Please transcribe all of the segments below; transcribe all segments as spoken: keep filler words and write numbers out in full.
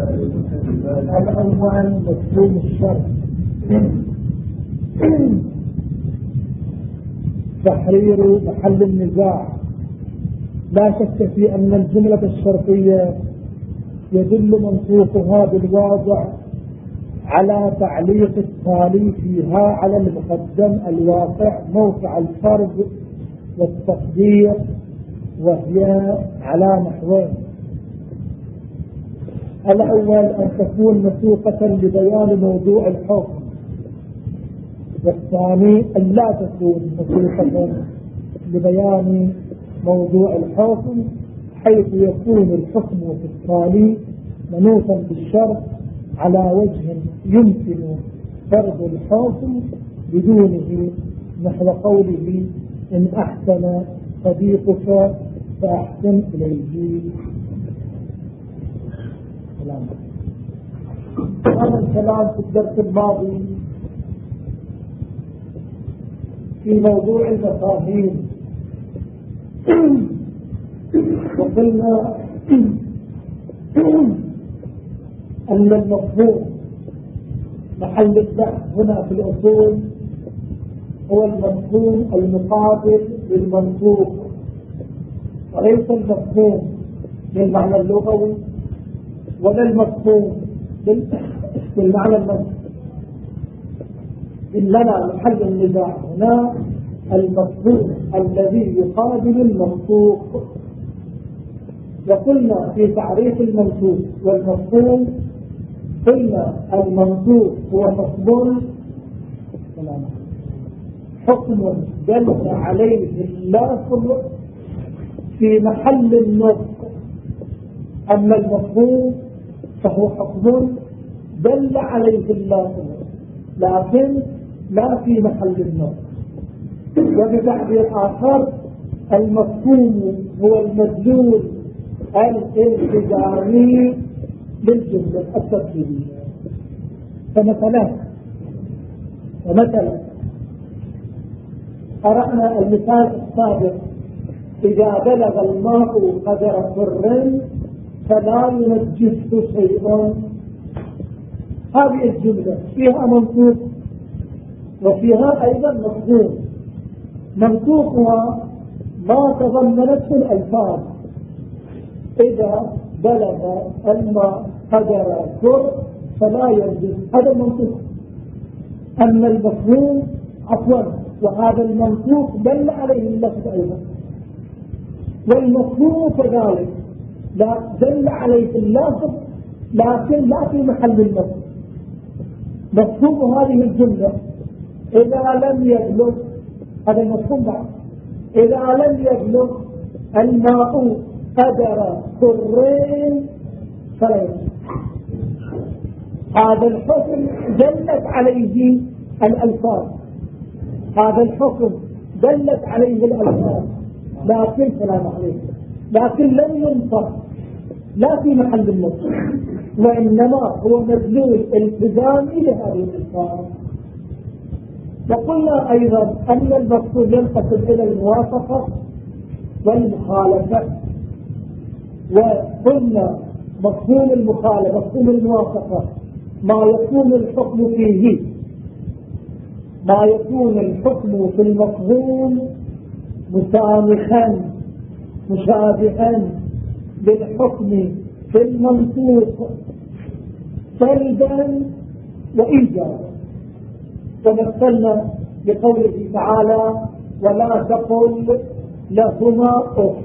الأول مفهوم الشرط، تحرير محل النزاع. لا شك في أن الجملة الشرطية يدل منطوقها بالواضع على تعليق التالي فيها على المقدم الواقع موقع الفرض والتقدير، وهي على نحوين: الأول أن تكون مسوقة لبيان موضوع الحكم، والثاني أن لا تكون مسوقة لبيان موضوع الحكم، حيث يكون الحكم في التالي منوطا بالشرط على وجه يمكن فرض الحكم بدونه، نحو قوله: إن أحسن صديقك فأحسن إليه. هذا الكلام في الدرس الماضي في موضوع المفاهيم، وقلنا أن المفهوم محل البحث هنا في الأصول هو المفهوم المقابل للمنطوق، وليس المفهوم بالمعنى اللغوي ولا المفهوم بالمعنى المنطقي، إنما محل النزاع هنا المفهوم الذي يقابل المنطوق. وقلنا في تعريف المنطوق والمفهوم، قلنا المنطوق هو حكم حكم دل عليه اللفظ في محل النطق، أما المفهوم فهو حكم دل عليه اللفظ لكن لا في محل النطق. وبتعبير آخر المفهوم هو المدلول الالتزامي للجملة التركيبية. فمثلا فمثلا قرأنا المثال السابق: إذا بلغ الماء قدر سر فلا ينجسه شيء. هذه الجملة فيها منطوق وفيها أيضا مفهوم. منطوقها ما تضمنته الألفاظ: إذا بلغ الماء قدر سر فلا ينجس، هذا المنطوق. أما المفهوم عفوا وهذا المنطوق دل عليه اللفظ أيضا، والمفهوم كذلك لا دل عليه اللفظ لكن لا في محل اللفظ. مفهوم هذه الجملة إذا لم يبلغ، هذا المفهوم بعد، إذا لم يبلغ الماء قدر سرين فلا ينجس، هذا الحكم دلت عليه الألفاظ، هذا الحكم دلت عليه الألفاظ لكن سلام عليكم لكن لم ينطق لا في محل النطق، وإنما هو مدلول التزامي لهذه الألفاظ. وقلنا أيضا أن المقصود ينقسم إلى الموافقة والمخالفة، وقلنا مفهوم المخالفة مفهوم الموافقة ما يكون الحكم فيه ما يكون الحكم في المفهوم مسامخا مشابها للحكم في المنطوق سلبا وإيجابا. ومثلنا بقوله تعالى: ولا تقل لهما أف.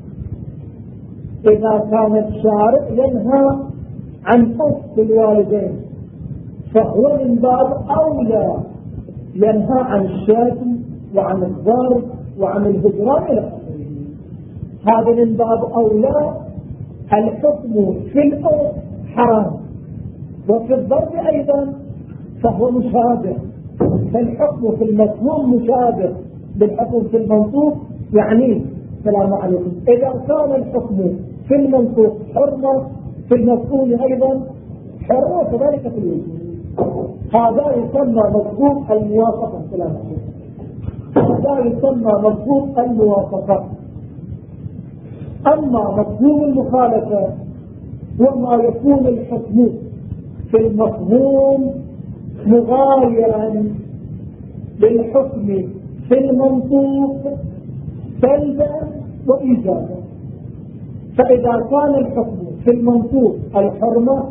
إذا كان الشارع ينهى عن أف الوالدين فهو من باب أولى ينهى عن الشتم وعن الضرب وعن الهجران إلى آخره. هذا من باب أولى. الحكم في الأف حرام، وفي الضرب أيضا فهو مشابه، فالحكم في المفهوم مشابه بالحكم في المنطوق. يعني السلام عليكم إذا كان الحكم في المنطوق حرمة في المفهوم أيضا حرمة كذلك في الوجود. هذا يسمى مفهوم الموافقة. السلام عليكم هذا يسمى مفهوم الموافقة. أما مفهوم المخالفة وما يكون الحكم في المفهوم مغايرا للحكم في المنطوق سلبا وإيجابا. فإذا كان الحكم في المنطوق الحرمة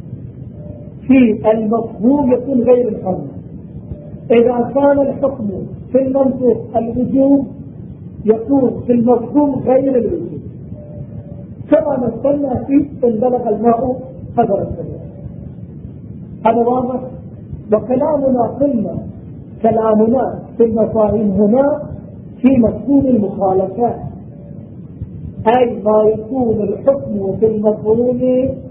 في المفهوم يكون غير الحرمة، إذا كان الحكم في المنطوق الوجوب يكون في المفهوم غير الوجوب. كما مثلنا فيه إن بلغ الماء قدر السبيل. هذا واضح. وكلامنا قلنا كلامنا في المفاهيم هنا في مفهوم المخالفات، أي ما يكون الحكم في المفهوم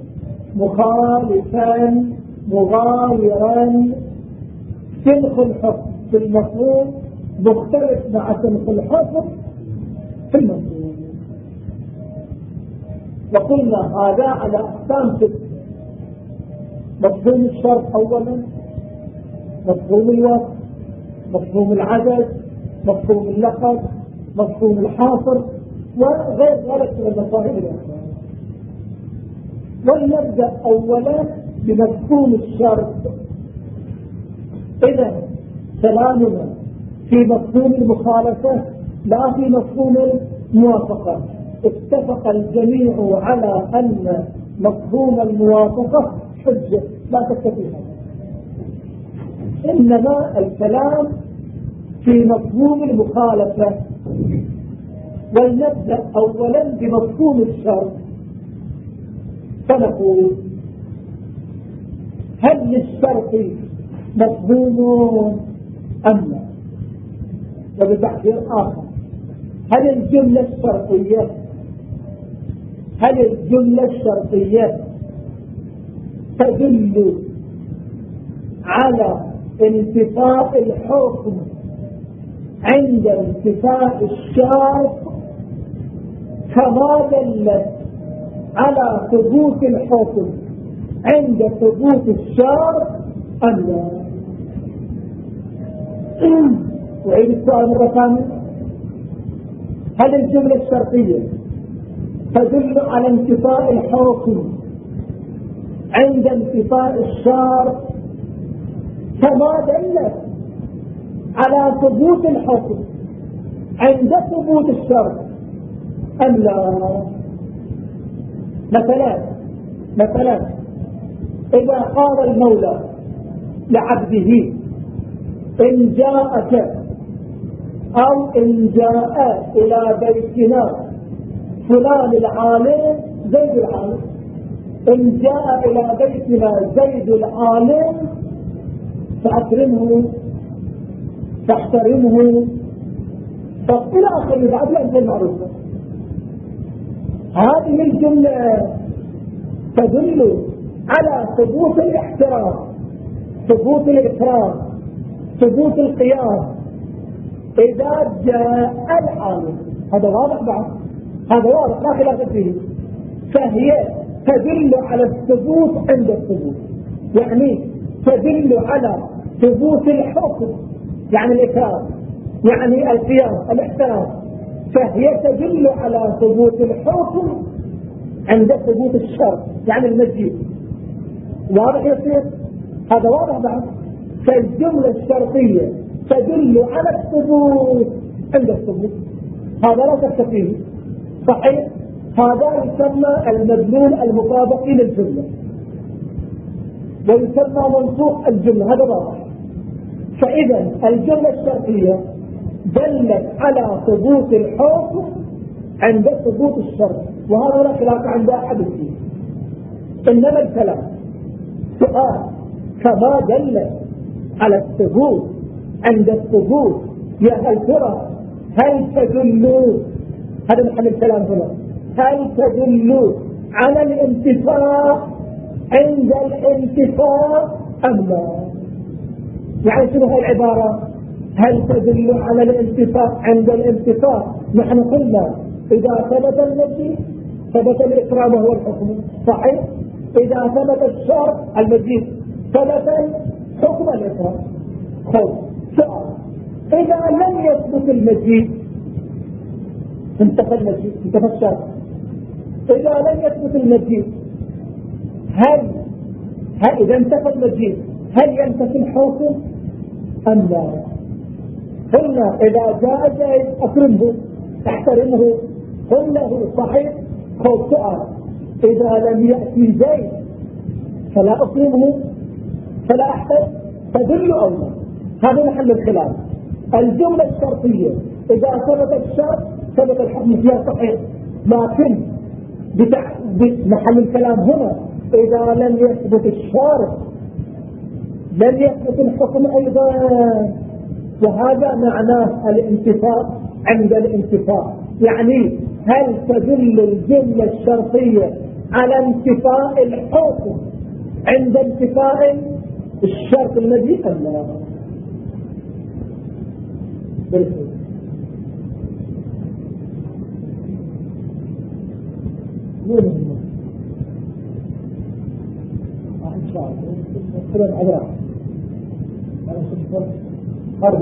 مخالفا مغايرا. سنخ الحكم في المفهوم مختلف مع سنخ الحكم في المفهوم. وقلنا هذا على أقسام ستة: مفهوم الشرط أولا، مفهوم الوصف، مفهوم العدد، مفهوم اللقب، مفهوم الحاصر، وغير ذلك من المفاهيم الأخرى. ولنبدأ أولا بمفهوم الشرط. إذا كلامنا في مفهوم المخالفة لا في مفهوم الموافقة. اتفق الجميع على أن مفهوم الموافقة حجة لا تكتفيها، إنما الكلام في مفهوم المخالفة. ولنبدأ أولا بمفهوم الشرط. فنقول: هل للشرط مفهوم أم لا؟ وبتعبير آخر: هل الجملة الشرطية هل الجملة الشرطية تدل على انتفاء الحكم عند انتفاء الشرط كما دلت على ثبوت الحكم عند ثبوت الشرط أم لا؟ وعيد السؤال مرة ثانية: هل الجملة الشرطية تدل على انتفاء الحكم عند انتفاء الشرط كما دلت على ثبوت الحكم عند ثبوت الشرط أم لا؟ مثلا مثلا إذا قال المولى لعبده: إن جاءك أو إن جاء إلى بيتنا فلان العالم زيد العالم، إن جاء إلى بيتنا زيد العالم فأكرمه فاحترمه إلى آخره بعد الأمثلة المعروفة. هذه الجملة تدل على ثبوت الاحترام، ثبوت الإكرام، ثبوت القيام إذا جاء العالم. هذا واضح بعد، هذا واضح لا خلاف فيه. فهي تدل على الثبوت عند الثبوت، يعني تدل على ثبوت الحكم، يعني الإكرام، يعني القيام، الاحترام. فهي تدل على ثبوت الحكم عند ثبوت الشرط، يعني المجيء. واضح يصير؟ هذا واضح بعد. فالجملة الشرطية تدل على الثبوت عند الثبوت، هذا لا شك فيه. صحيح؟ هذا يسمى المدلول المطابق للجملة، ويسمى منطوق الجملة. هذا واضح. فإذا الجملة الشرطية دلت على ثبوت الحكم عند ثبوت الشرط، وهذا لا خلاف عند أحد فيه. إنما الكلام سؤال: كما دلت على الثبوت عند الثبوت يا هل ترى هل تدل، هذا محل الكلام هنا، هل تدل على الانتفاء عند الانتفاء أم لا؟ يعني شنو هاي العبارة؟ هل تدل على الانتفاء عند الانتفاء؟ نحن قلنا إذا ثبت المجيء ثبت الإكرام وهو الحكم، صحيح؟ إذا ثبت الشرط المجيء ثبت حكم الإكرام. خذ سؤال: إذا لم يثبت المجيء انتفى المجيء، انتفى الشرط. إذا لم يثبت المجيء هل هل إذا انتفى المجيء هل ينتفي الحكم أم لا؟ قلنا إذا جاء زيد أكرمه احترمه، قل له صحيح. خوف سؤال، إذا لم يأتي زيد فلا أكرمه فلا أحترم، تدل أو لا؟ هذا محل الخلاف. الجملة الشرطية إذا ثبت الشرط ثبت الحكم فيها صحيح، لكن بتع... بمحل الكلام هنا إذا لم يثبت الشرط لم يثبت الحكم أيضا، وهذا معناه الانتفاء. عند الانتفاء يعني هل تدل الجملة الشرطية على انتفاء الحكم عند انتفاء الشرط الذي أم لا؟ بالحكم مهم إن شاء الله كلام عذراء أنا شفت خربة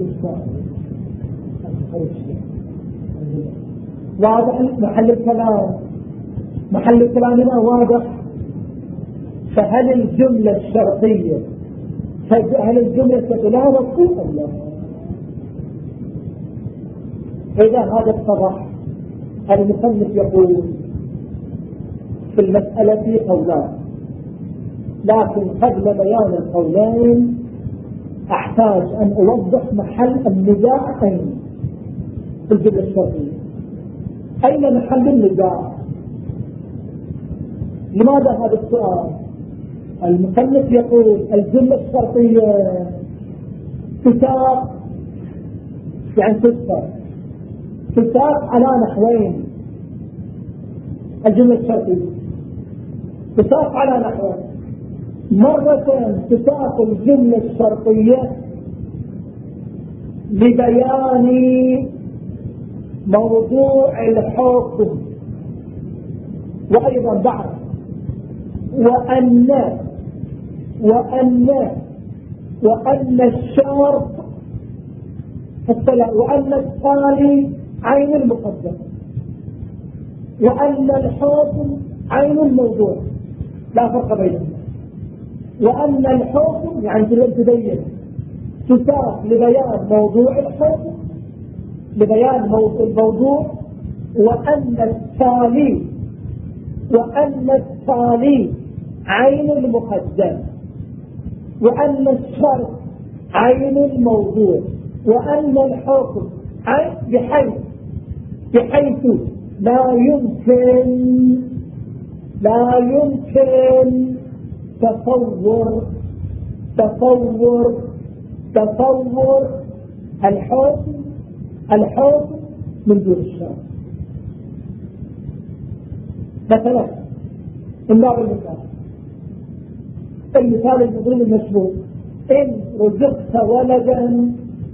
واضح محل الكلام، محل الكلام واضح. فهل الجملة الشرطية هل الجملة لها مفهوم الله؟ إذا هذا اتضح المصنف يقول في المسألة قولان، لكن قبل بيان القولين أحتاج أن أوضح محل النزاع أين في الجملة الشرطية. أين محل النزاع؟ لماذا هذا السؤال؟ المصنف يقول الجملة الشرطية تساق، يعني تساق تساق على نحوين. الجملة الشرطية تساق على نحوين، مرة تساق الجملة الشرطية لبيان موضوع الحكم، وأيضا بعد وأن وأن وأن الشرط وأن التالي عين المقدم، وأن الحكم عين الموضوع، لا فرق بينهم. وأن الحكم يعني تبين تساق لبيان موضوع الحكم، لبيان الموضوع، وأن التالي وأن التالي عين المقدم، وأن الشرط عين الموضوع، وأن الحكم عين بحيث بحيث لا يمكن لا يمكن تصور تصور تصور الحكم الحكم من دون الشرط. مثلا من باب المثال المثال المضروب المشبوه، إن رزقت ولدا،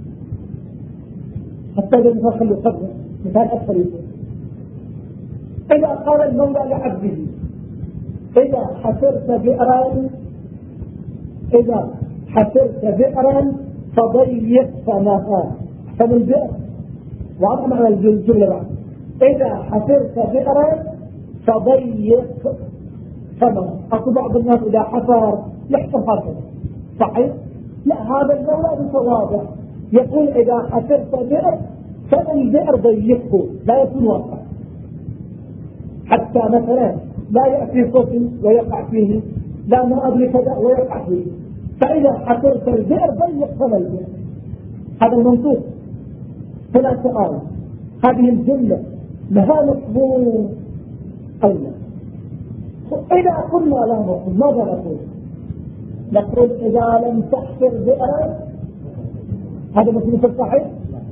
حتى إذا مثال خلوا قبل مثال أكثر يقول إذا قال المولى لعبده إذا حفرت بئرا إذا حفرت بئرا فضيق فمها، فمن بئر وعطى معنى الجملة بعد إذا حفرت بئرا فضيق فمها. أقول بعض الناس إذا حفر يحفر هكذا، صحيح؟ لا، هذا المولى بصوابه يقول إذا حفرت بئر فمن بئر ضيقه، لا يكون واقع، حتى مثلا لا يأتي صوت ويقع فيه، لا ما أدري كذا ويقع فيه. فإذا حفرت البئر ضيق فمن البئر، هذا المنطوق. هنا سؤال، هذه الجملة لها مفهوم أو لا؟ إذا قلنا لها مفهوم ماذا نقول؟ نقول إذا لم تحفر بئرا، هذا مفهوم صحيح؟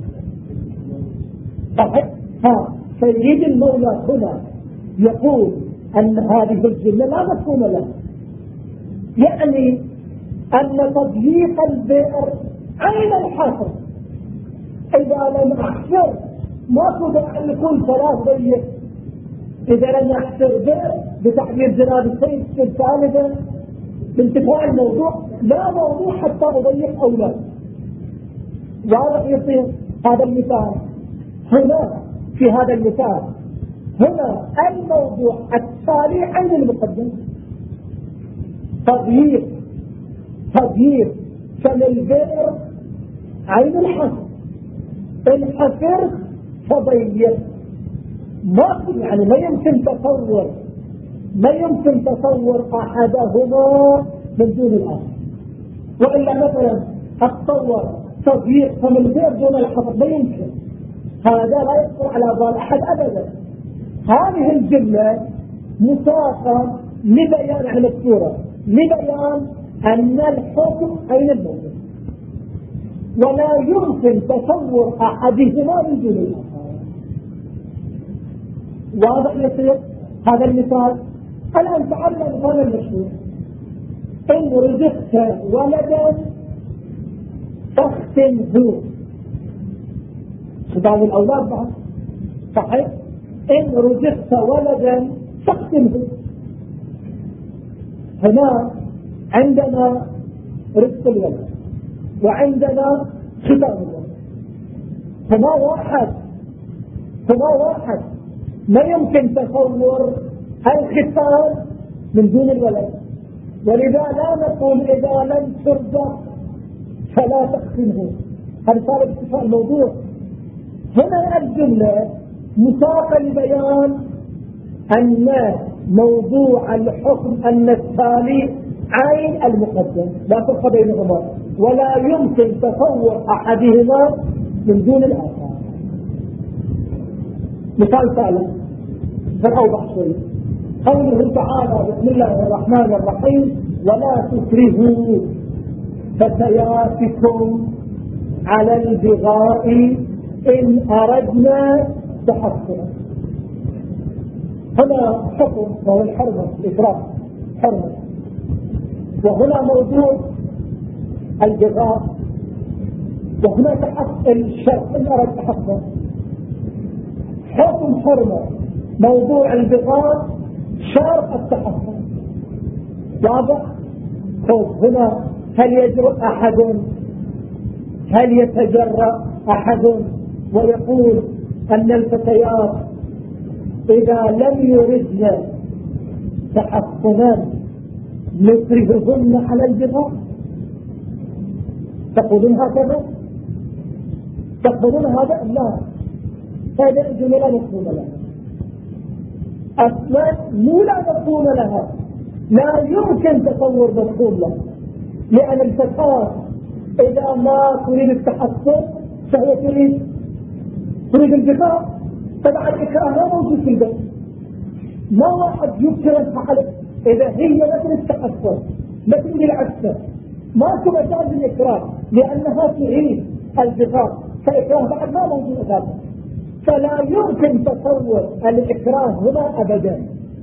صحيح؟ ها سيد المولى هنا يقول أن هذه الجملة لا مفهوم لها، يعني أن تضييق البئر عين الحفر. إذا لم أحفر ما كنت أن يكون ثلاث ضيق، إذا لم أحفر بئر بتعبير جناب السيد الثالثة بانتفاع الموضوع، لا موضوع حتى أضيق أو لا. واضح يصير هذا المثال هنا. في هذا المثال هنا الموضوع التالي عن المقدم، تغيير تغيير فللبئر عين الحفر، الحفر فضيق، ما يعني ما يمكن تصور ما يمكن تصور أحدهما من دون الآخر. وإلا مثلا أتصور تضييق فم البئر دون الحفر، ما يمكن، هذا لا يخطر على بال أحد أبدا. هذه الجملة مساقة لبيان عن الصورة، لبيان أن الحكم أين الموضوع، ولا يمكن تصور أحدهما من دون الآخر. واضح يصير هذا المثال؟ الآن تعلم مثال المشهور: إن رزقت ولدا فاختنه. خطاب الأولاد بعد صحيح؟ إن رزقت ولدا فاختنه. هنا عندنا رزق الولد وعندنا ختام الولد، هما واحد هما واحد ما يمكن تصور الختام من دون الولد. ولذا لا نقول إذا لم ترزق فلا تختنه، هذا صار اتفاق الموضوع. هنا الجملة مساقة لبيان أن موضوع الحكم أن التالي عين المقدم، لا فرق بينهما، ولا يمكن تصور أحدهما من دون الآخر. مثال ثالث فالأوضح شيء، قوله تعالى: بسم الله الرحمن الرحيم: ولا تكرهوا فتياتكم على البغاء إن أردنا تحصنا. هنا حكم وهو الحرمة، الإكراه حرمة، وهنا موضوع البغاء، وهنا تحصل الشرع إن أرد تحصن. حكم حرمة، موضوع البغاء، شرط التحصن. واضح؟ طيب هنا هل يجرؤ أحد هل يتجرأ أحد ويقول أن الفتيات إذا لم يردن تحصنا نكرههن على البغاء؟ تقولون هكذا؟ تقولون هذا؟ لا، هذا جملة نقول لها أصلا، مو لا نقول لها، لا يمكن تصور مفهوم له، لأن الفتاة إذا ما تريد التحصن فهي تريد تريد البغاء. طبعا الإكراه لا موجود في البيت، ما واحد يكره على إذا هي مثل التحصن مثل العكس، ماكو مجال للإكراه لأنها تريد البغاء، فالإكراه بعد ما موجود أساسا، فلا يمكن تصور الإكراه هنا أبدا.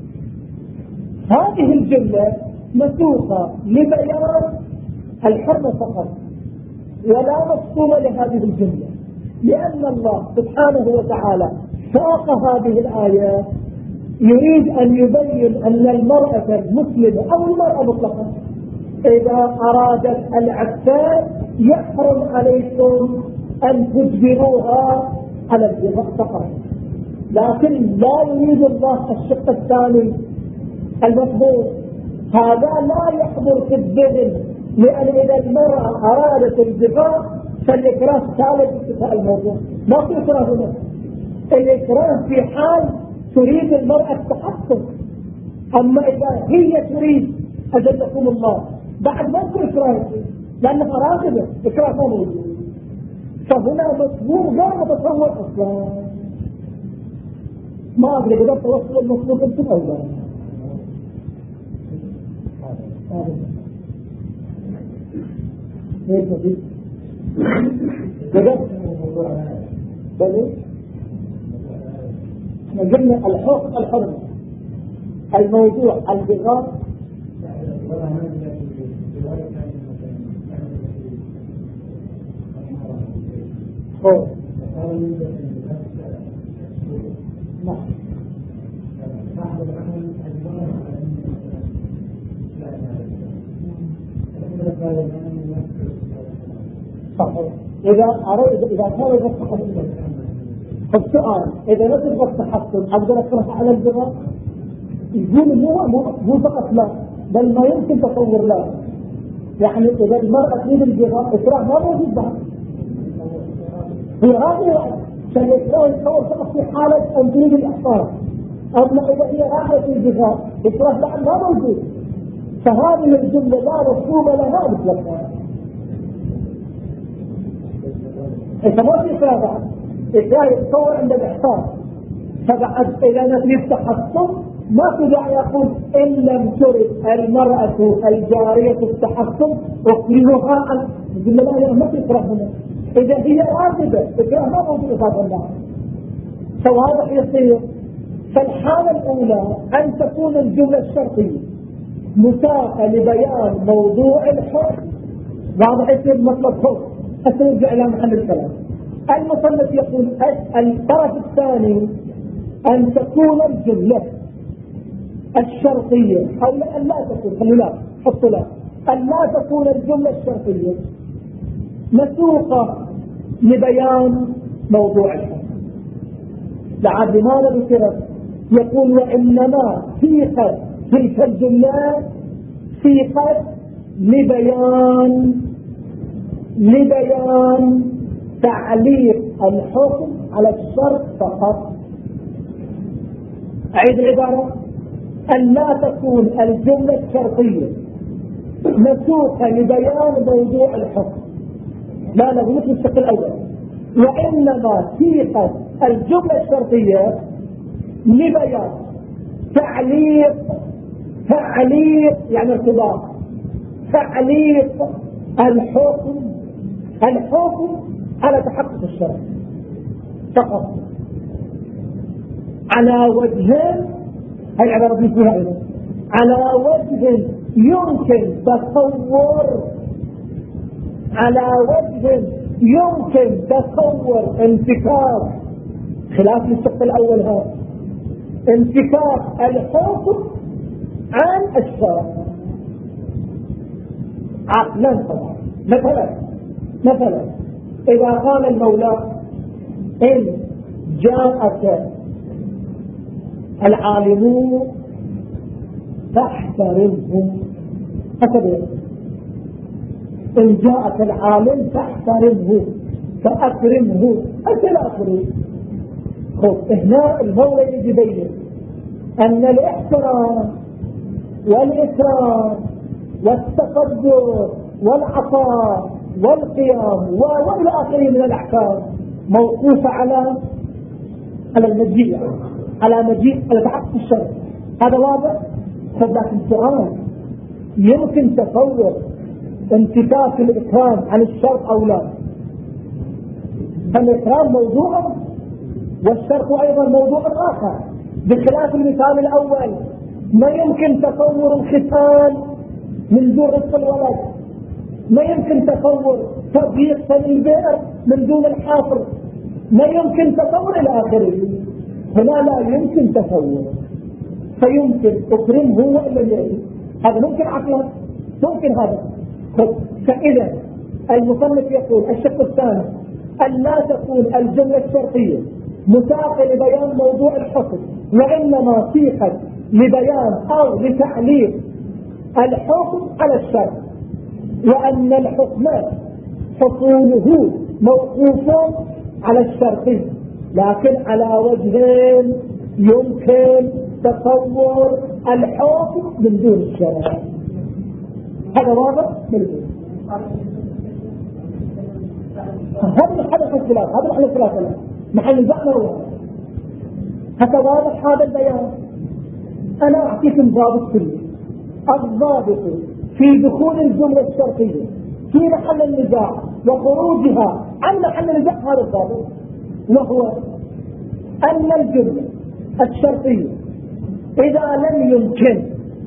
هذه الجملة مسوقة لبيان الحرمة فقط، ولا مفهوم لهذه الجملة، لأن الله سبحانه وتعالى ساق هذه الآية يريد أن يبين أن المرأة المسلمة أو المرأة مطلقا إذا أرادت العفاف يحرم عليكم أن تجبروها على البغاء فقط، لكن لا يريد الله الشق الثاني المطلوب، هذا لا يحضر في الذهن، لأن إذا المرأة أرادت البغاء فالإكراه ثالث اتفاق الموضوع، ما في إكراه هنا. الإكراه في حال تريد المرأة التحصن، أما إذا هي تريد أجلكم الله بعد ما يكون إكراه لأنها راغبة، إكراه ما موجود، فهنا مفهوم غير متصور أصلا. ما أدري قدرت توصل المفهوم أنتم أو لا. ليش مفيد؟ قدرت بل احنا قلنا الحكم الحرمة، الموضوع البغاء هو نعم صحيح. إذا أريد إذا كان يبغى التحصن، السؤال إذا لا تبغى التحصن أقدر أكره على البغاء؟ يقول مو مو فقط لا، بل ما يمكن تصور لا. يعني إذا المرأة تريد الجهاد إكراه ما موجود بعد في هذه فالإكراه يتصور فقط في حالة أن تريد الإحصان. أما إذا هي راحت الجهاد إكراه بعد ما موجود. فهذه الجملة لا مفهوم لها مطلقا. إذا ما في إكراه بعد إكراه يتصور عند الإحصان. فبعد إذا نفي التحصن ما في داعي يقول إن لم ترد المرأة الجارية التحصن أكرهها عن الجملة لا هي ما في إكراه هنا. إذا هي راغبة إكراه ما موجود إفادة الله. فواضح يصير. فالحالة الأولى أن تكون الجملة الشرطية مساقة لبيان موضوع الحكم. واضح يصير مطلب حكم. أترجع إلى محل الكلام. المصنف يقول الطرف الثاني أن تكون الجملة الشرطية أو أن لا تكون خلوا لا حطوا لا أن لا تكون الجملة الشرطية مسوقة لبيان موضوع الحكم. لعد لماذا ذكرت؟ يقول وإنما سيقت تلك الجملة سيقت لبيان لبيان تعليق الحكم على الشرط فقط. أعيد العبارة. أن لا تكون الجملة الشرطية مسوقة لبيان موضوع الحكم. لا لا مثل الشق الأول. وإنما سيقت الجملة الشرطية لبيان تعليق تعليق يعني ارتباط تعليق الحكم الحكم على تحقق الشرط فقط على وجه. هاي العبارة دي فيها ايضا على وجه يمكن تصور على وجه يمكن تصور انفكاك خلاف الشق الاول هذا انفكاك الحكم عن الشرط عقلا طبعا. مثلا مثلا إذا قال المولى إن جاءك العالمون فاحترمهم هكذا. إن جاءك العالم فاحترمه فأكرمه أكل أكرم. خب هنا المولى يجي يبين أن الاحترام والإكرام والتقدر والعطاء والقيام وإلى آخره من الأحكام موقوفة على على المجيء على مجيء على تحقق الشرط. هذا واضح. فذاك السؤال يمكن تصور انتكاك الإكرام عن الشرط أو لا. فالإكرام موضوع والشرط أيضا موضوع آخر بخلاف المثال الأول. ما يمكن تصور الختان من دون رزق الولد. ما يمكن تصور تضييق سن البئر من دون الحافر. ما يمكن تصور إلى آخره. هنا لا يمكن تصور. فيمكن أكرمه وإلا يأتي. هذا ممكن عقلا ممكن هذا. فإذا المصنف يقول الشق الثاني أن لا تكون الجملة الشرطية مساقة لبيان موضوع الحكم وإنما سيقت لبيان أو لتعليق الحكم على الشرط. وأن الحكم حصوله موقوف على الشرط لكن على وجهين يمكن تصور الحكم من دون الشرط. هذا واضح بالبيت. هذا محل الخلاف هذا محل الخلاف له محل الزعمة هو هذا واضح. هذا البيان أنا أعطيكم ضابط كله. الضابط في دخول الجملة الشرطية في محل النزاع وخروجها عن محل النزاع هذا الضابط، وهو أن الجملة الشرطية إذا لم يمكن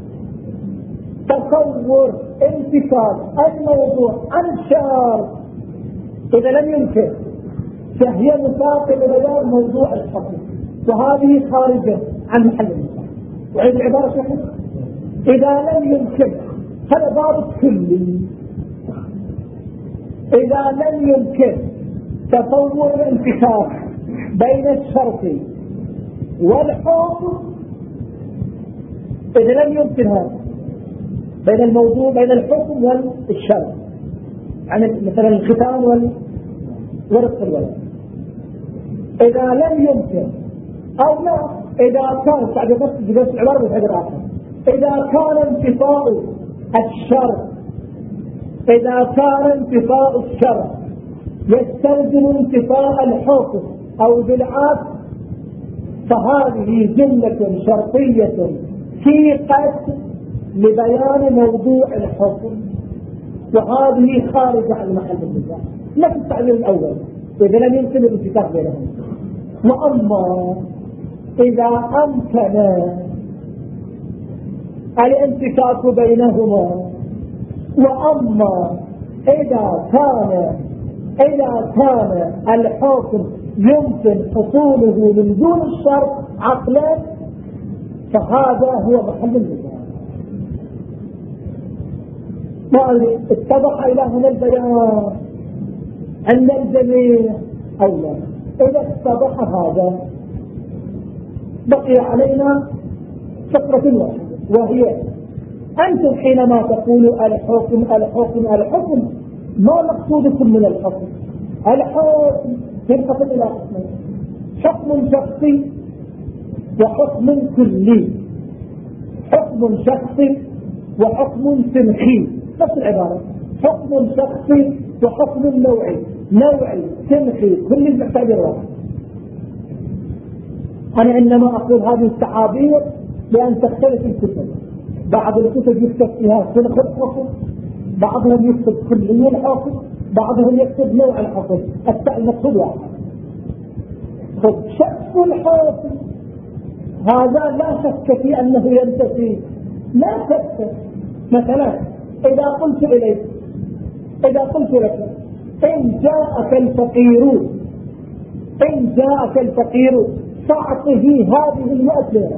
تصور انتقال الموضوع عن الشرط إذا لم يمكن فهي مساقة لبيان موضوع الحكم وهذه خارجة عن محل النزاع. وعيد العبارة شكل إذا لم يمكن هذا ضابط كلي. إذا لم يمكن تصور الانتقال بين الشرط والحكم إذا لم يمكن هذا بين الموضوع بين الحكم والشرع، يعني مثلا الختان ورث الولد. إذا لم يمكن أو لا، إذا كان بعد بس العبارة بحجر آخر، إذا كان انتفاء الشرع إذا كان انتفاء الشرع يستلزم انتفاء الحكم أو بالعكس، فهذه جملة شرطية في قد لبيان موضوع الحكم، وهذه خارجة عن محل النزاع، نفس التعبير الأول إذا لم يمكن الانتفاع بينهم. وأما إذا أمكن الانتفاع بينهما، وأما إذا كان إذا كان الحكم يمكن حصوله من دون الشرط عقلا، فهذا هو محل النزاع. ما اتضح إلى هنا البيان عند الجميع أو لا؟ إذا اتضح هذا بقي علينا فكرة واحدة، وهي أنتم حينما تقولوا الحكم الحكم الحكم ما مقصودكم من الحكم؟ الحكم ينقسم إلى قسمين: حكم شخصي وحكم كلي. حكم شخصي وحكم سمخي، نفس العبارة، حكم شخصي وحكم نوعي، نوعي سمخي كلي بتعبير واحد. أنا إنما أقول هذه التعابير لأن تختلف الكتب، بعض الكتب يكتب فيها سمخ الحكم، بعضهم يكتب كلي الحكم، بعضهم يكتب نوع الحكم، المقصود واحد. شخص الحكم هذا لا شك في أنه ينتفي، لا شك. مثلا إذا قلت إليك إذا قلت لك إن جاءك الفقير إن جاءك الفقير فأعطه هذه المئة ليرة،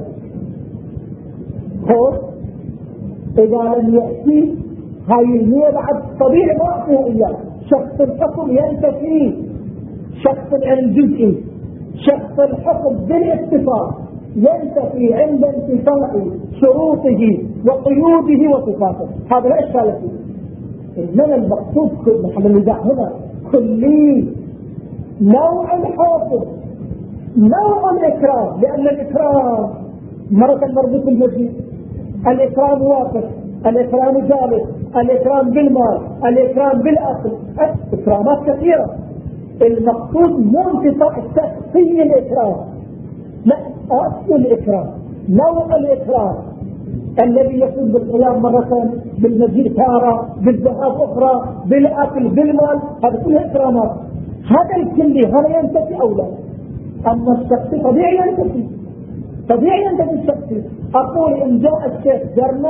هو إذا لم يأتي هاي المئة بعد طبيعي ما أعطيه إياه. شخص الحكم ينتفي، شخص الجزئي، شخص الحكم بالاتفاق ينتفي عند انتفاء شروطه وقيوده وصفاته، هذا لا إشكال فيه. إنما المقصود محل النزاع هنا كلي نوع الحكم، نوع الإكرام، لأن الإكرام مرة مربوط بالمجيء، الإكرام واقف، الإكرام جالس، الإكرام بالمال، الإكرام بالأكل، إكرامات كثيرة. المقصود مو انتفاء شخصي الإكرام، لا، أصل الإكرام، نوع الإكرام الذي يكون بالقيام مرة، بالمجيء تارة، بالذهاب أخرى، بالأكل، بالمال، هذا كلها إكرامات. هذا الكلي هل ينتفي أو لا؟ أما الشخصي طبيعي ينتفي، طبيعي ينتفي الشخصي. أقول إن جاء الشيخ جرنو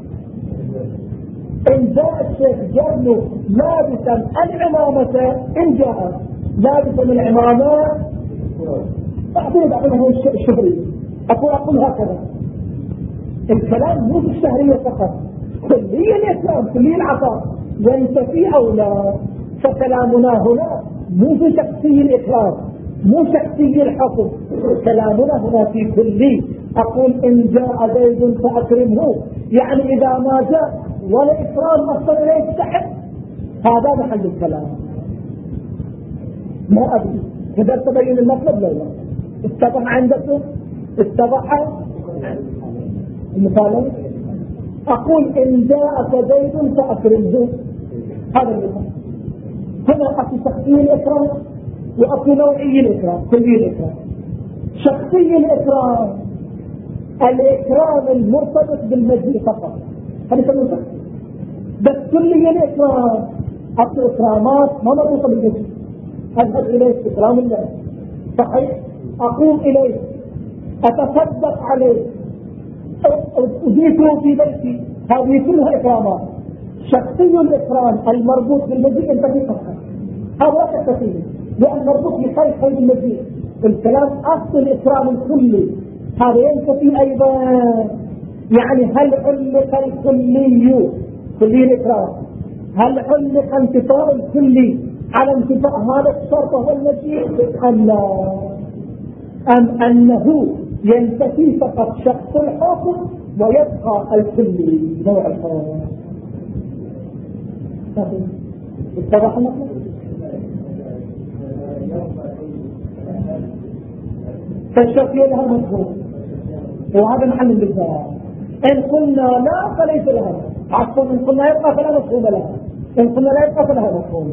إن جاء الشيخ جرنو لابسا العمامة، إن جاء لابسا العمامة أعطيه بعضهم الشهرية، أقول أقول هكذا. الكلام مو في الشهرية فقط، كلية الإسلام، كلية العطاء ينتفي أو لا. فكلامنا هنا مو في شخصي الإكرام، مو شخصي الحكم، كلامنا هنا في كلي. أقول إن جاء زيد فأكرمه، يعني إذا ما جاء ولا إكرام أصلا لا يستحق، هذا محل الكلام. ما أدري قدر تبين المطلب لا لا اتضح عندكم؟ اتضح المثال. أقول إن جاءك زيد فأكرمه، هذا المثال. هنا أكو شخصي الإكرام وأكو نوعي الإكرام، كلي الإكرام. شخصي الإكرام الإكرام المرتبط بالمجيء فقط، هذا يسمونه شخصي. بس كلي الإكرام أكو إكرامات ما مرتبطة بالمجيء، أذهب إليك إكرام الله صحيح، أقوم إليك، أتصدق عليك، أجيته في بيتي، هذه كلها إكرامات. شخصي الإكرام المربوط بالمجيء ينتهي فقط، هذا كثير، لأن مربوط بخير خير المجيء. الكلام أصل الإكرام الكلي هذا ينتهي أيضا. يعني هل علق الكلي كلي الإكرام، هل علق انتفاء الكلي على انتفاء هذا الشرط وهو المجيء أم لا؟ أم أنه ينتفي فقط شخص الحكم ويبقى الكلي نوع الحيوان. اتضح لكم؟ فالشرطية لها مفهوم وهذا محل بالذات. إن قلنا لا فليس لها، عفوا إن قلنا يبقى فلا مفهوم لها، إن قلنا لا يبقى فلها مفهوم.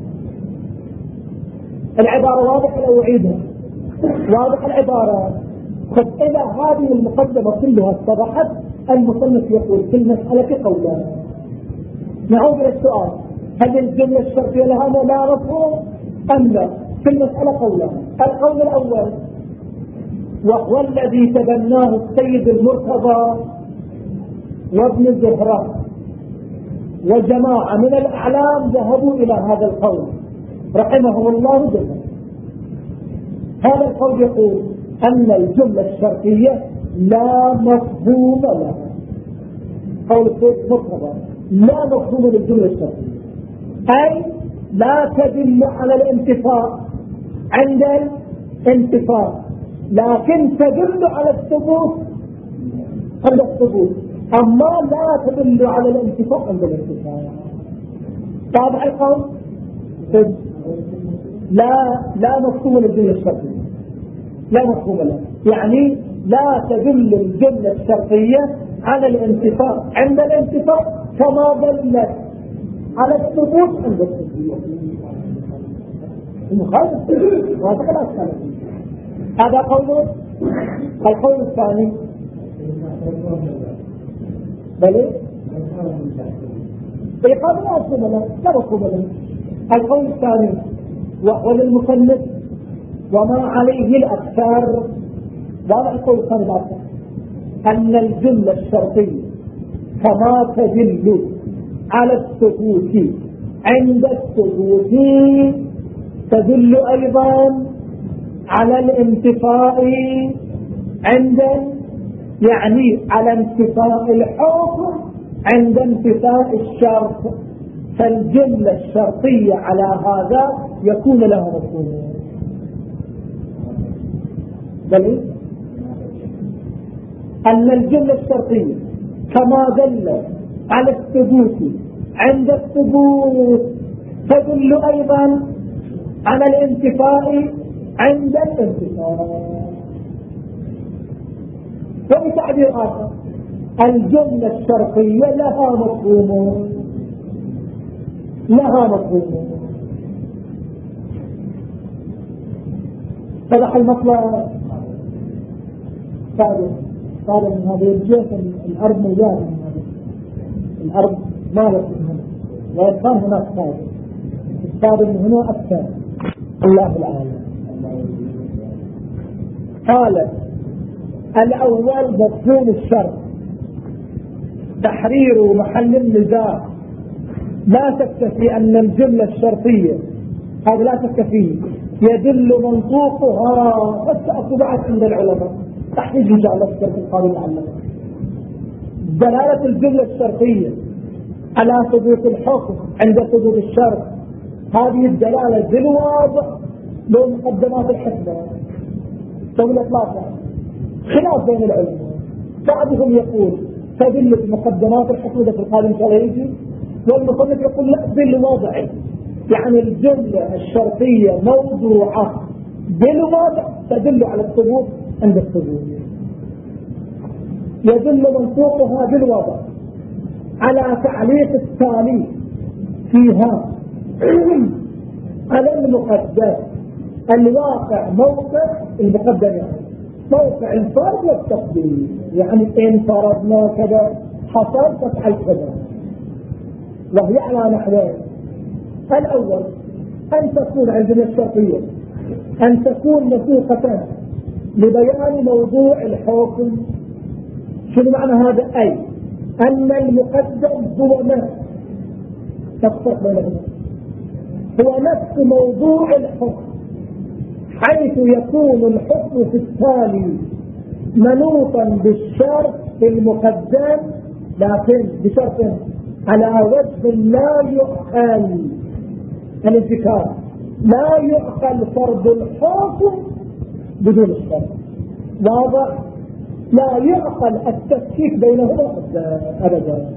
العبارة واضحة لو أعيدها، واضح العبارة. خذ إذا هذه المقدمة كلها اتضحت، المصنف يقول في المسألة قولان. نعود إلى السؤال، هل الجملة الشرطية لها لا مفهوم أم لا؟ في المسألة قولان. القول الأول وهو الذي تبناه السيد المرتضى وابن زهرة وجماعة من الأعلام ذهبوا إلى هذا القول رحمهم الله جميعا. هذا القول يقول أن الجملة الشرطية لا مفهوم لها. قول السيد المرتضى لا مفهوم للجملة الشرطية، أي لا تدل على الانتفاع عند الانتفاع، لكن تدل على الثبوت عند الثبوت، أما لا تدل على الانتفاع عند الانتفاع. طابع القول لا لا مفهوم للجملة الشرطية، لا مفهوم لها، يعني لا تدل الجملة الشرطية على الانتفاع عند الانتفاع كما دلت على الثبوت عند الثبوت. المخالف هذا خلاص كلام. هذا قوله. القول الثاني بلى إيقاظ لا مفهوم له، لا مفهوم له. القول الثاني وهو للمصنف وما عليه الأكثر، وهذا القول الثاني بعد أن الجملة الشرطية كما تدل على الثبوت عند الثبوت تدل أيضا على الانتفاء عند، يعني على انتفاء الحكم عند انتفاء الشرط. فالجملة الشرطية على هذا يكون لها مفهوم. دليل أن الجملة الشرطية كما دل على الثبوت عند الثبوت تدل أيضا على الانتفاء عند الانتفاء. وبتعبير آخر الجملة الشرطية لها مفهوم، لها مفهوم. اتضح المطلب. صار صار من هذه الجهة الأرض مجال من هذه الأرض مالت من هنا ويكون هناك صار الصار من هنا أكثر. الله العالم. قال الأول مفهوم الشرط تحرير محل النزاع. لا تكتفي أن الجملة الشرطية هذا لا تكفي يدل منطوقها حتى بعد عند العلماء تحتاج جعل الشرط القابل العلماء. دلالة الجملة الشرطية على ثبوت الحكم عند ثبوت الشرط، هذه الدلالة بالواضح لو مقدمات الحكمة تقول إطلاقا خلاف بين العلماء. بعضهم يقول تدل بمقدمات الحكمة في القابل الشرعي، والمصنف يقول لا بالوضع، يعني الجملة الشرطية موضوعة بالوضع تدل على الثبوت عند الثبوت. يدل منطوقها بالوضع على تعليق التالي فيها على المقدم الواقع موقع المقدم، يعني موقع الفرض والتقدير، يعني إن فرضنا كذا حصل تفعل كذا، وهي على نحوين. الأول أن تكون عندنا الشرطية أن تكون مسوقة لبيان موضوع الحكم. شنو معنى هذا؟ أي أن المقدم هو نفس تفصل بينهما، هو نفس موضوع الحكم، حيث يكون الحكم في التالي منوطا بالشرط في المقدم، لكن بشرط على وجه لا يعقل الانتكار، لا يعقل فرض الحكم بدون الشرط. واضح؟ لا يعقل التفكيك بينهما أبدا.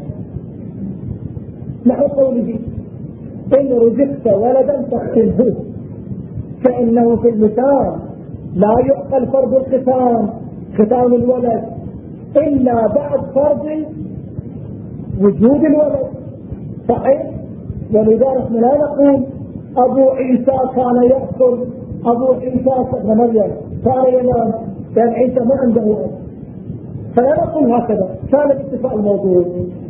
نحو قوله إن رزقت ولدا فاختنه، فإنه في المثال لا يعقل فرض الختان ختان الولد إلا بعد فرض وجود الولد، صحيح؟ ولذلك لا نقول أبو عيسى كان يأكل، أبو عيسى ابن مريم كان ينام، كان عيسى ما عنده ولد، فلا نقول هكذا كان اتفاق الموضوع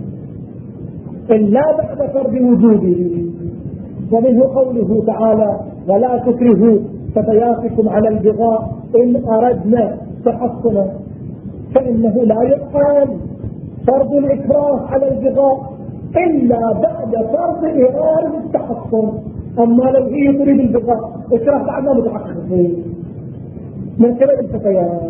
إلا بعد فرض وجوده. ومنه قوله تعالى ولا تكرهوا فتياتكم على البغاء إن أردنا تحصنا، فإنه لا يقال فرض الإكراه على البغاء إلا بعد فرض إرادة التحصن. أما لو هي تريد البغاء إكراه بعد ما متحقق من قبل الفتيات.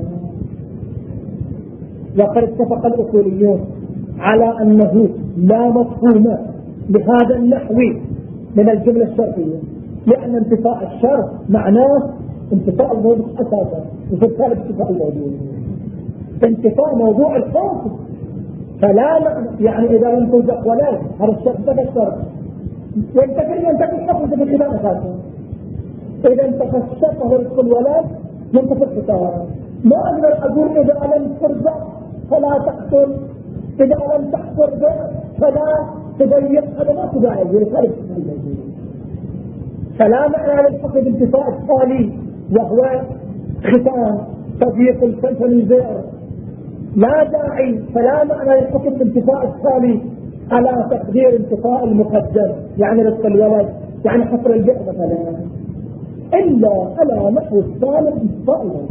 وقد اتفق الأصوليون على أنه لا مفهوم لهذا النحو من الجملة الشرطية، لأن انتفاء الشرط معناه انتفاء الموضوع أساسا، وبالتالي انتفاء الموضوع انتفاء موضوع الخوف. فلا معنى يعني إذا لم ترزق ولد هذا الشرط ده الشرط ينتفي ينتفي الحكم في الختان أساسا. إذا انتفى الشرط ورزق الولد ينتفي الختان. ما أقدر أقول إذا لم ترزق فلا تقتل، إذا لم تحصر فلا تضيق، هذا ما تضايق. فلا معنى للحكم بانتفاء التالي وهو ختان تضييق الفلفل البئر، لا داعي. فلا معنى للحكم بانتفاء التالي على تقدير انتفاء المقدم يعني رزق الولد يعني حصر البئر مثلا، إلا على نحو الثالث انتفاء الولد.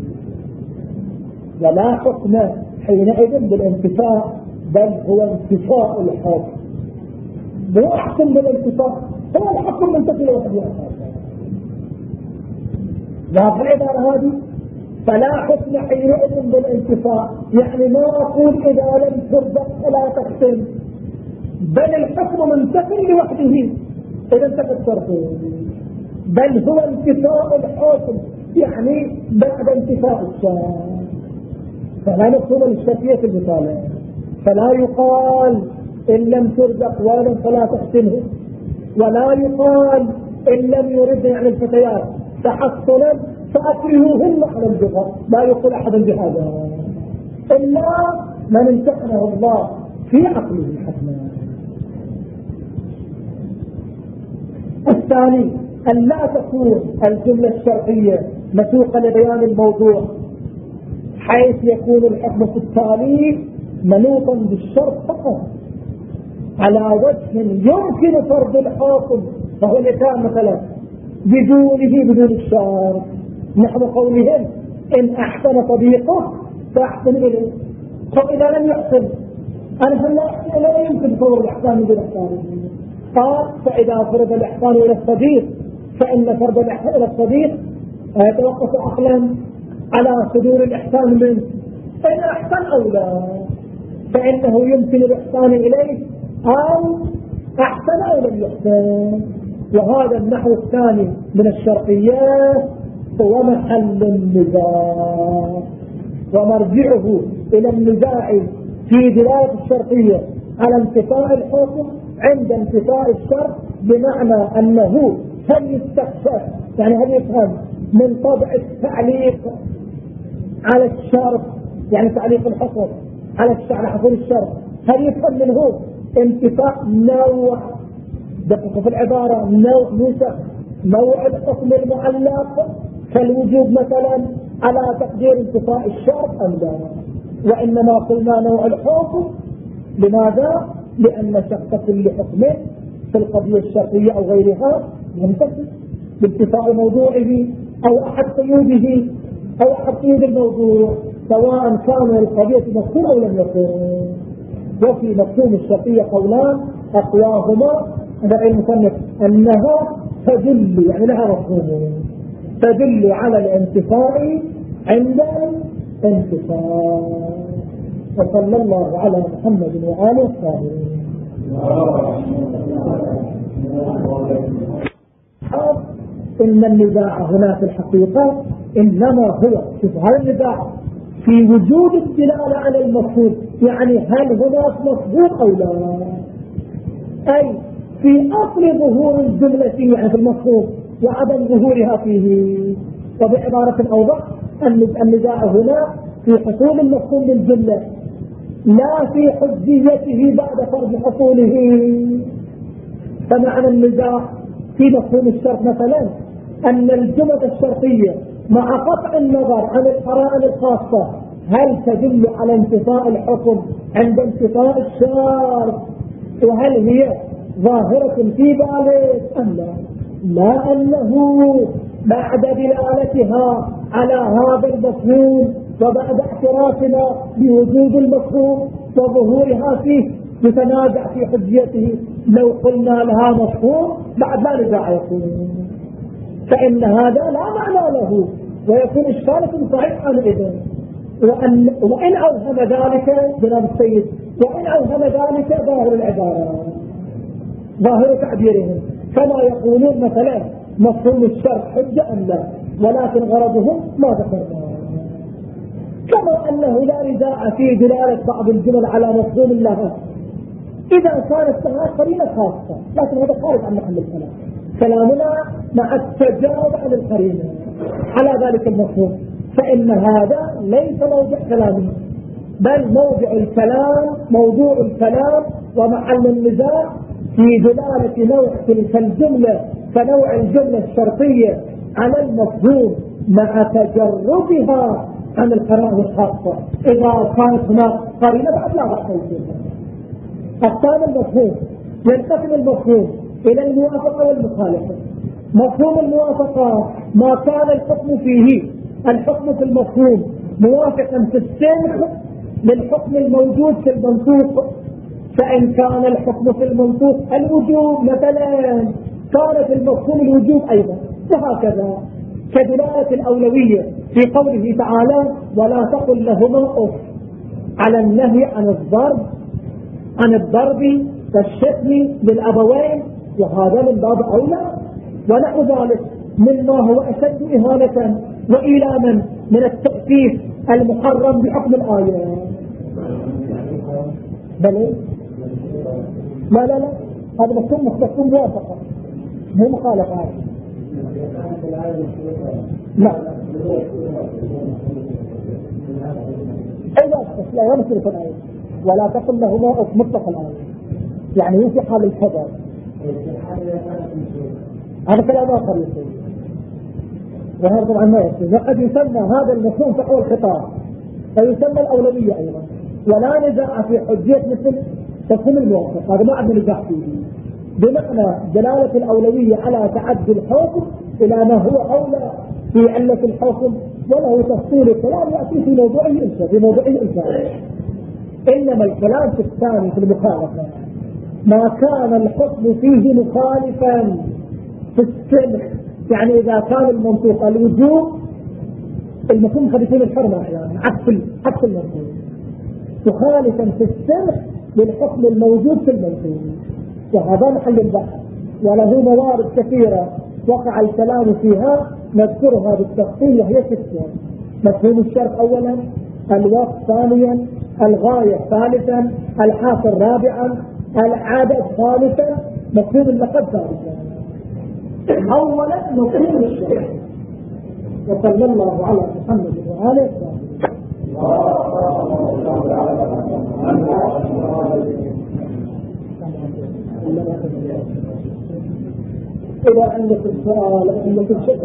ولا حكم حينئذ بالانتفاء بل هو انتفاء الحكم، مو أحكم بالانتفاء، هو الحكم منتفي لوحده. وفي العبارة هذه فلا حكم حينئذ بالانتفاء، يعني ما أقول إذا لم ترزق فلا تختم، بل الحكم منتفي لوحده إذا انتفى الشرط، بل هو انتفاء الحكم يعني بعد انتفاء الشرط. فلا مفهوم للشرطية في المثال. فلا يقال إن لم ترزق ولد فلا تحسنه، ولا يقال إن لم يرد يعني الفتيات تحصنا فأكرهوهن على البغاء، لا يقول أحد بهذا إلا من امتحنه الله في عقله الحكمة. الثاني أن لا تكون الجملة الشرعية مسوقة لبيان الموضوع حيث يكون الحكم في التالي منوطا بالشرط فقط على وجه يمكن فرض الحاكم، فهو الإتام مثلا بدونه بدون الشرط، نحن قولهم إن أحسن طبيقه فأحسن إليه، فإذا لم يحسن أنا هل لا أحسن لا يمكن فرض الإحسان بدون إحسان. قال فإذا فرض الإحسان إلى الصديق فإن فرض الإحسان إلى الصديق يتوقف عقلا على صدور الإحسان منه، فإن أحسن أو لا فإنه يمكن الإحسان إليه أو أحسن أو لم يحسن. وهذا النحو الثاني من الشرطيات هو محل النزاع، ومرجعه إلى النزاع في دلالة الشرطية على انتفاء الحكم عند انتفاء الشرط، بمعنى أنه هل يستخفف يعني هل يفهم من طبع التعليق على الشرط، يعني تعليق الحكم على على حصول الشرط، هل يفهم منه انتفاء نوع دقق في العبارة نوع نسخ نوع الحكم المعلق كالوجوب مثلا على تقدير انتفاء الشرط أم لا؟ وإنما قلنا نوع الحكم. لماذا؟ لأن شخص كل حكم في القضية الشرطية أو غيرها ينتفي بانتفاء موضوعه أو أحد قيوده أو أحد قيود الموضوع، سواء كان القضية مفهوم أو لم يكن. وفي مفهوم الشرطية قولان أقواهما عند المصنف أنها تدل يعني لها مفهوم تدل على الانتفاء عند الانتفاء. وصلى الله على محمد وآله الطاهرين. إن النزاع هنا في الحقيقة إنما هو شوف هذا النزاع في وجود الدلالة على المفهوم، يعني هل هناك مفهوم أو لا، أي في أصل ظهور الجملة فيه يعني في المفهوم وعدم ظهورها فيه. وبعبارة أوضح النزاع هنا في حصول المفهوم للجملة لا في حجيته بعد فرض حصوله. فمعنى النزاع في مفهوم الشرط مثلا أن الجملة الشرطية مع قطع النظر عن القرائن الخاصة هل تدل على انتفاء الحكم عند انتفاء الشرط، وهل هي ظاهرة في ذلك أم لا؟ لا أنه بعد دلالتها على هذا المفهوم وبعد اعترافنا بوجود المفهوم وظهورها فيه نتنازع في حجيته. لو قلنا لها مفهوم بعد لا نزاع يكون، فإن هذا لا معنى له ويكون إشكالة صحيح عن إذن. وأن وإن أوهم ذلك جناب السيد، وإن أوهم ذلك ظاهر العبارة ظاهر تعبيرهم كما يقولون مثلا مفهوم الشرط حجة أم لا، ولكن غرضهم ما ذكرنا. كما أنه لا نزاع في دلالة بعض الجمل على مفهوم الله إذا كانت لها قرينة خاصة، لكن هذا خارج عن محل الكلام. كلامنا مع التجاوب عن القرينة على ذلك المفهوم، فإن هذا ليس موضع كلامنا، بل موضع الكلام موضوع الكلام ومحل النزاع في دلالة نوع تلك الجملة كنوع الجملة الشرطية على المفهوم مع تجردها عن القرائن الخاصة. إذا كانت هناك قرينة بعد لا بأس فيها. أقسام المفهوم ينقسم المفهوم إلى الموافقة والمخالفة. مفهوم الموافقة ما كان الحكم فيه الحكم في المفهوم موافقا في السنخ للحكم الموجود في المنطوق، فإن كان الحكم في المنطوق الوجوب مثلا كان في المفهوم الوجوب أيضا، وهكذا كدلالة الأولوية في قوله تعالى ولا تقل لهما أف على النهي عن الضرب عن الضرب والشتم للأبوين، وهذا من باب أولى. ونحو ذلك مما هو أشد إهانة وإيلاما من التأسيس المحرم بحكم الآية. بل لا لا لا هذا مفهوم مختص موافقة مو مخالفة. لا أيضا لا يمثل في الآية ولا تقل لهما أف مطلق الآية، يعني في حال الحذر. هذا كلام آخر يصير، وهذا طبعا ما يصير. وقد يسمى هذا المفهوم فحوى الخطاب فيسمى الأولوية أيضا، ولا نزاع في حجية مثل تفهيم الموافق، هذا ما عندنا نزاع فيه، بمعنى دلالة الأولوية على تعدي الحكم إلى ما هو أولى في علة الحكم، وله تفصيل الكلام يأتي في موضوع الإنسان في موضوع الإنسان. إنما الكلام في الثاني في المخالفة ما كان الحكم فيه مخالفا في السنخ، يعني إذا كان المنطوق الوجوب المفهوم قد يكون الحرمة أحيانا عكس عكس المنطوق مخالفا في السنخ للحكم الموجود في المنطوق، وهذا محل البحث وله موارد كثيرة وقع الكلام فيها نذكرها بالتفصيل، وهي ستة: مفهوم الشرط أولا، الوقت ثانيا، الغاية ثالثا، الحاصل رابعا، العادة ثالثا، مفهوم اللقب ثالثا. أولا مفهوم الشرط، وصلى الله على محمد وآله إذا عندك السؤال عندك الشكل